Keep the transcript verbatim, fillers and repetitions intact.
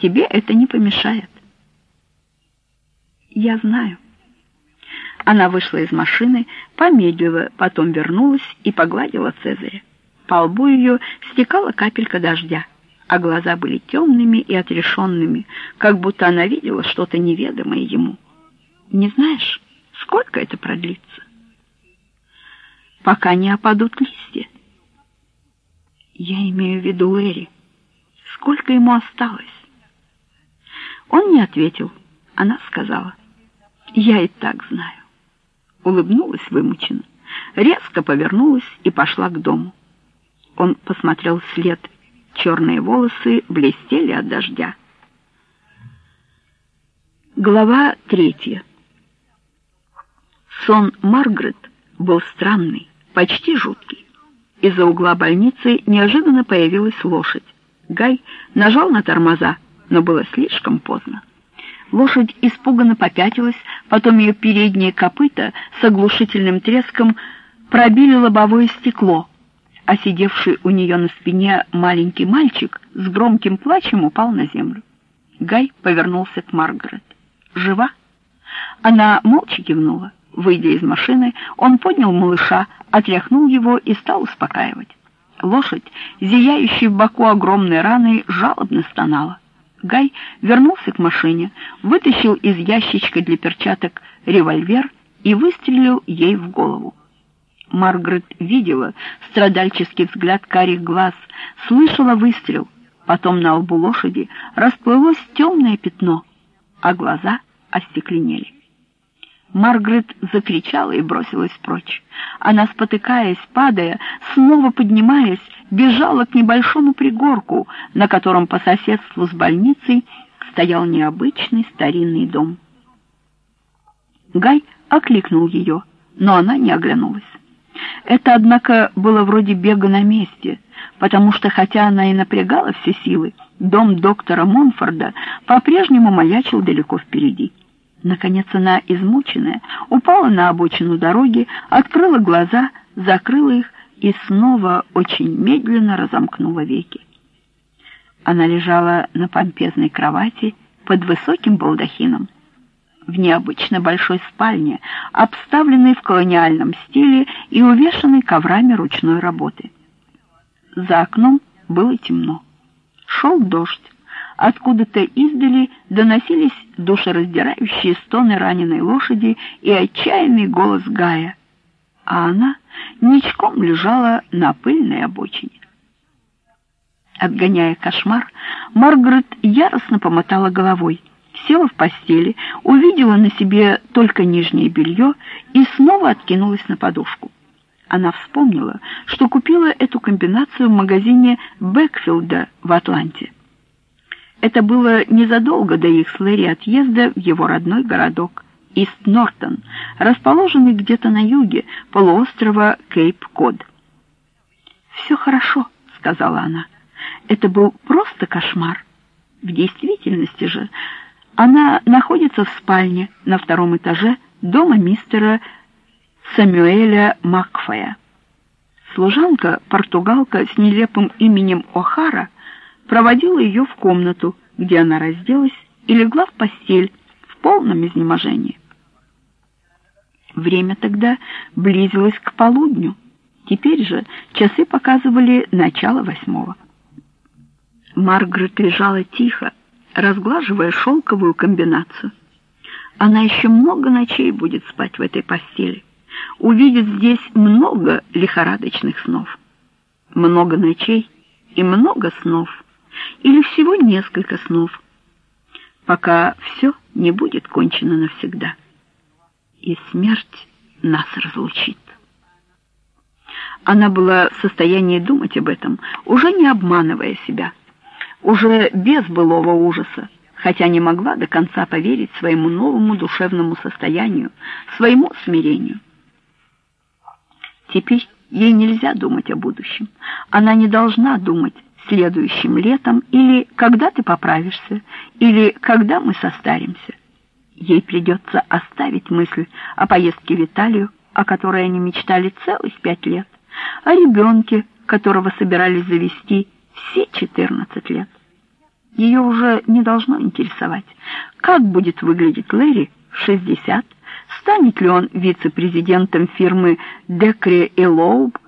Тебе это не помешает. Я знаю. Она вышла из машины, помедлила, потом вернулась и погладила Цезаря. По лбу ее стекала капелька дождя, а глаза были темными и отрешенными, как будто она видела что-то неведомое ему. Не знаешь, сколько это продлится? Пока не опадут листья. Я имею в виду Лэри. Сколько ему осталось? Он не ответил. Она сказала: «Я и так знаю». Улыбнулась вымученно, резко повернулась и пошла к дому. Он посмотрел вслед. Черные волосы блестели от дождя. Глава третья. Сон Маргарет был странный, почти жуткий. Из-за угла больницы неожиданно появилась лошадь. Гай нажал на тормоза, но было слишком поздно. Лошадь испуганно попятилась, потом ее передние копыта с оглушительным треском пробили лобовое стекло, а сидевший у нее на спине маленький мальчик с громким плачем упал на землю. Гай повернулся к Маргарет. «Жива?» Она молча кивнула. Выйдя из машины, он поднял малыша, отряхнул его и стал успокаивать. Лошадь, зияющая в боку огромной раны, жалобно стонала. Гай вернулся к машине, вытащил из ящичка для перчаток револьвер и выстрелил ей в голову. Маргарет видела страдальческий взгляд карих глаз, слышала выстрел. Потом на лбу лошади расплылось темное пятно, а глаза остекленели. Маргарет закричала и бросилась прочь. Она, спотыкаясь, падая, снова поднимаясь, бежала к небольшому пригорку, на котором по соседству с больницей стоял необычный старинный дом. Гай окликнул ее, но она не оглянулась. Это, однако, было вроде бега на месте, потому что, хотя она и напрягала все силы, дом доктора Монфорда по-прежнему маячил далеко впереди. Наконец она, измученная, упала на обочину дороги, открыла глаза, закрыла их и снова очень медленно разомкнула веки. Она лежала на помпезной кровати под высоким балдахином, в необычно большой спальне, обставленной в колониальном стиле и увешанной коврами ручной работы. За окном было темно. Шел дождь. Откуда-то издали доносились душераздирающие стоны раненой лошади и отчаянный голос Гая, а она ничком лежала на пыльной обочине. Отгоняя кошмар, Маргарет яростно помотала головой, села в постели, увидела на себе только нижнее белье и снова откинулась на подушку. Она вспомнила, что купила эту комбинацию в магазине Бэкфилда в Атланте. Это было незадолго до их с Лэри отъезда в его родной городок Ист-Нортон, расположенный где-то на юге полуострова Кейп-Код. «Все хорошо», — сказала она. «Это был просто кошмар. В действительности же она находится в спальне на втором этаже дома мистера Сэмюэля Макфая». Служанка, португалка с нелепым именем О'Хара, проводила ее в комнату, где она разделась и легла в постель в полном изнеможении. Время тогда близилось к полудню. Теперь же часы показывали начало восьмого. Маргарет лежала тихо, разглаживая шелковую комбинацию. Она еще много ночей будет спать в этой постели, увидит здесь много лихорадочных снов. Много ночей и много снов. Или всего несколько снов, пока все не будет кончено навсегда, и смерть нас разлучит. Она была в состоянии думать об этом, уже не обманывая себя, уже без былого ужаса, хотя не могла до конца поверить своему новому душевному состоянию, своему смирению. Теперь ей нельзя думать о будущем, она не должна думать следующим летом, или когда ты поправишься, или когда мы состаримся. Ей придется оставить мысль о поездке в Италию, о которой они мечтали целых пять лет, о ребенке, которого собирались завести все четырнадцать лет. Ее уже не должно интересовать, как будет выглядеть Лэри в шестьдесят, станет ли он вице-президентом фирмы Декре и Лоуб,